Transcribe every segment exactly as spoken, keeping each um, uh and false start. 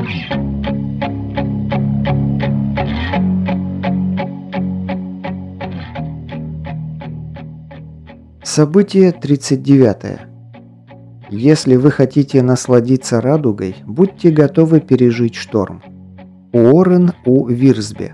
Событие тридцать девятое. Если вы хотите насладиться радугой, будьте готовы пережить шторм. Уоррен У. Вирсби.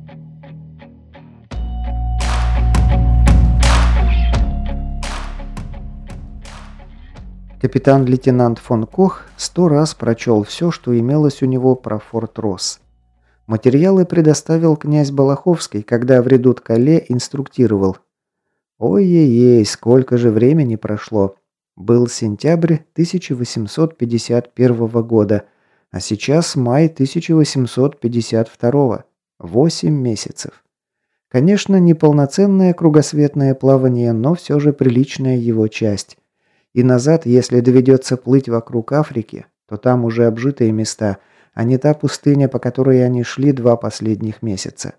Капитан-лейтенант фон Кох сто раз прочел все, что имелось у него про Форт Росс. Материалы предоставил князь Балаховский, когда в Редут-Кале инструктировал. Ой-ей-ей, сколько же времени прошло. Был сентябрь тысяча восемьсот пятьдесят первого года, а сейчас май тысяча восемьсот пятьдесят второго. Восемь месяцев. Конечно, не полноценное кругосветное плавание, но все же приличная его часть. И назад, если доведется плыть вокруг Африки, то там уже обжитые места, а не та пустыня, по которой они шли два последних месяца.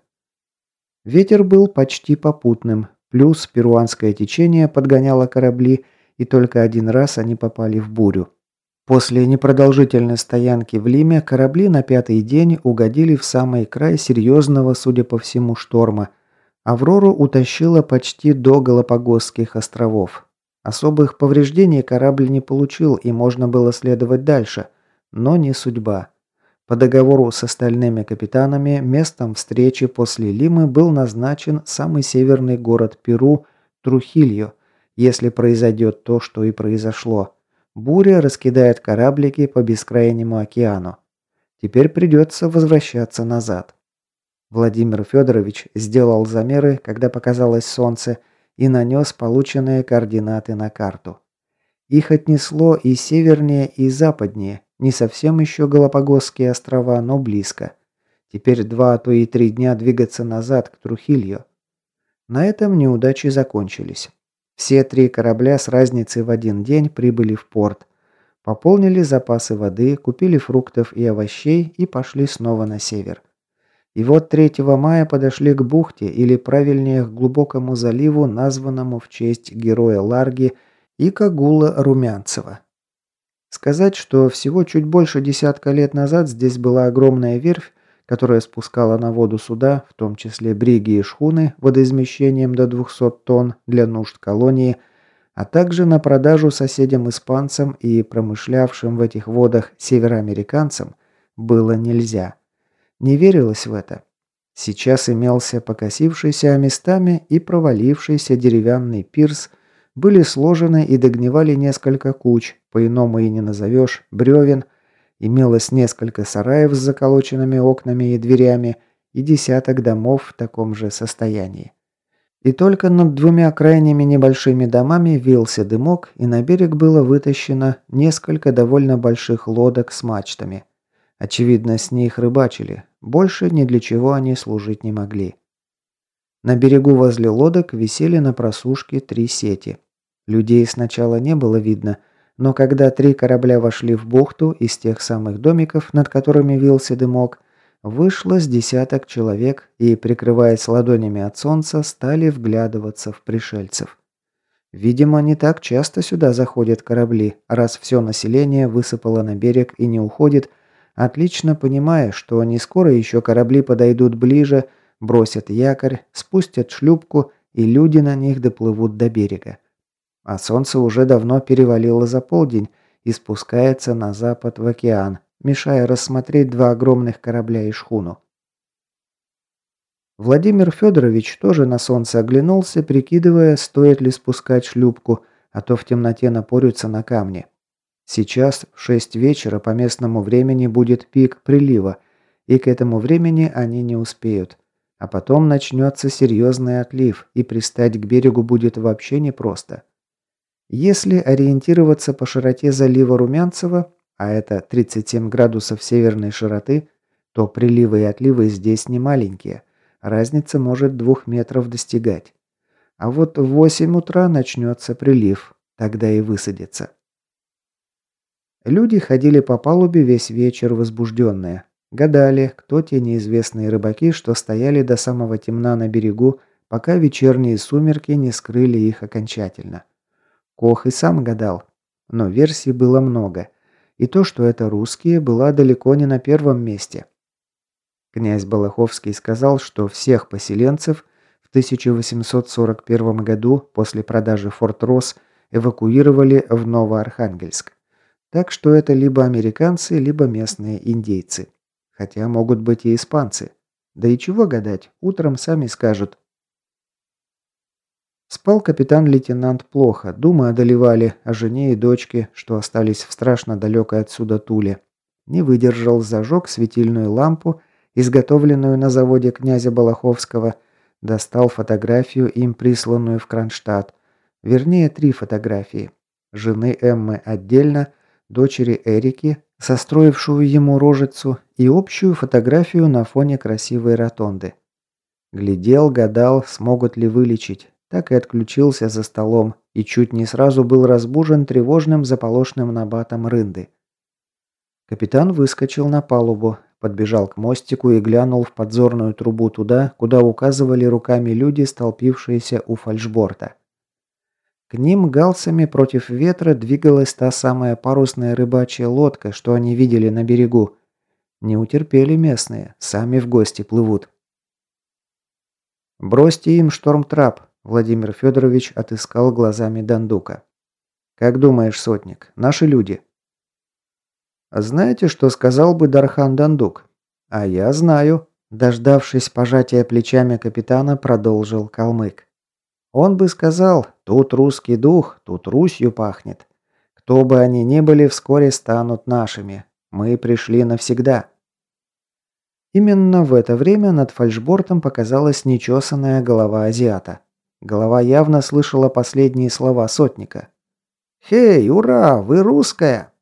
Ветер был почти попутным, плюс перуанское течение подгоняло корабли, и только один раз они попали в бурю. После непродолжительной стоянки в Лиме корабли на пятый день угодили в самый край серьезного, судя по всему, шторма. Аврору утащило почти до Галапагосских островов. Особых повреждений корабль не получил, и можно было следовать дальше, но не судьба. По договору с остальными капитанами местом встречи после Лимы был назначен самый северный город Перу – Трухильо, если произойдет то, что и произошло. Буря раскидает кораблики по бескрайнему океану. Теперь придется возвращаться назад. Владимир Федорович сделал замеры, когда показалось солнце, и нанес полученные координаты на карту. Их отнесло и севернее, и западнее, не совсем еще Галапагосские острова, но близко. Теперь два, а то и три дня двигаться назад к Трухильо. На этом неудачи закончились. Все три корабля с разницей в один день прибыли в порт. Пополнили запасы воды, купили фруктов и овощей и пошли снова на север. И вот третьего мая подошли к бухте, или правильнее к глубокому заливу, названному в честь героя Ларги и Кагула Румянцева. Сказать, что всего чуть больше десятка лет назад здесь была огромная верфь, которая спускала на воду суда, в том числе бриги и шхуны, водоизмещением до двухсот тонн для нужд колонии, а также на продажу соседям-испанцам и промышлявшим в этих водах североамериканцам, было нельзя. Не верилось в это. Сейчас имелся покосившийся, а местами и провалившийся деревянный пирс, были сложены и догнивали несколько куч, по-иному и не назовешь, бревен, имелось несколько сараев с заколоченными окнами и дверями и десяток домов в таком же состоянии. И только над двумя крайними небольшими домами вился дымок, и на берег было вытащено несколько довольно больших лодок с мачтами. Очевидно, с них рыбачили. Больше ни для чего они служить не могли. На берегу возле лодок висели на просушке три сети. Людей сначала не было видно, но когда три корабля вошли в бухту из тех самых домиков, над которыми вился дымок, вышло с десяток человек и, прикрываясь ладонями от солнца, стали вглядываться в пришельцев. Видимо, не так часто сюда заходят корабли, раз все население высыпало на берег и не уходит, отлично понимая, что не скоро еще корабли подойдут ближе, бросят якорь, спустят шлюпку, и люди на них доплывут до берега. А солнце уже давно перевалило за полдень и спускается на запад в океан, мешая рассмотреть два огромных корабля и шхуну. Владимир Федорович тоже на солнце оглянулся, прикидывая, стоит ли спускать шлюпку, а то в темноте напорются на камни. Сейчас в шесть вечера по местному времени будет пик прилива, и к этому времени они не успеют. А потом начнется серьезный отлив, и пристать к берегу будет вообще непросто. Если ориентироваться по широте залива Румянцева, а это тридцать семь градусов северной широты, то приливы и отливы здесь не маленькие. Разница может двух метров достигать. А вот в восемь утра начнется прилив, тогда и высадится. Люди ходили по палубе весь вечер возбужденные. Гадали, кто те неизвестные рыбаки, что стояли до самого темна на берегу, пока вечерние сумерки не скрыли их окончательно. Кох и сам гадал. Но версий было много. И то, что это русские, была далеко не на первом месте. Князь Балаховский сказал, что всех поселенцев в тысяча восемьсот сорок первом году после продажи Форт Росс эвакуировали в Новоархангельск. Так что это либо американцы, либо местные индейцы. Хотя могут быть и испанцы. Да и чего гадать, утром сами скажут. Спал капитан-лейтенант плохо, думы одолевали о жене и дочке, что остались в страшно далекой отсюда Туле. Не выдержал, зажег светильную лампу, изготовленную на заводе князя Балаховского, достал фотографию, им присланную в Кронштадт. Вернее, три фотографии. Жены Эммы отдельно, дочери Эрики, состроившую ему рожицу, и общую фотографию на фоне красивой ротонды. Глядел, гадал, смогут ли вылечить. Так и отключился за столом и чуть не сразу был разбужен тревожным заполошным набатом рынды. Капитан выскочил на палубу, подбежал к мостику и глянул в подзорную трубу туда, куда указывали руками люди, столпившиеся у фальшборта. К ним галсами против ветра двигалась та самая парусная рыбачья лодка, что они видели на берегу. Не утерпели местные, сами в гости плывут. «Бросьте им штормтрап», — Владимир Федорович отыскал глазами Дандука. «Как думаешь, сотник, наши люди?» «Знаете, что сказал бы Дархан Дандук?» «А я знаю», — дождавшись пожатия плечами капитана, продолжил калмык. «Он бы сказал, тут русский дух, тут Русью пахнет. Кто бы они ни были, вскоре станут нашими. Мы пришли навсегда». Именно в это время над фальшбортом показалась нечесанная голова азиата. Голова явно слышала последние слова сотника. «Хей, ура, вы русская!»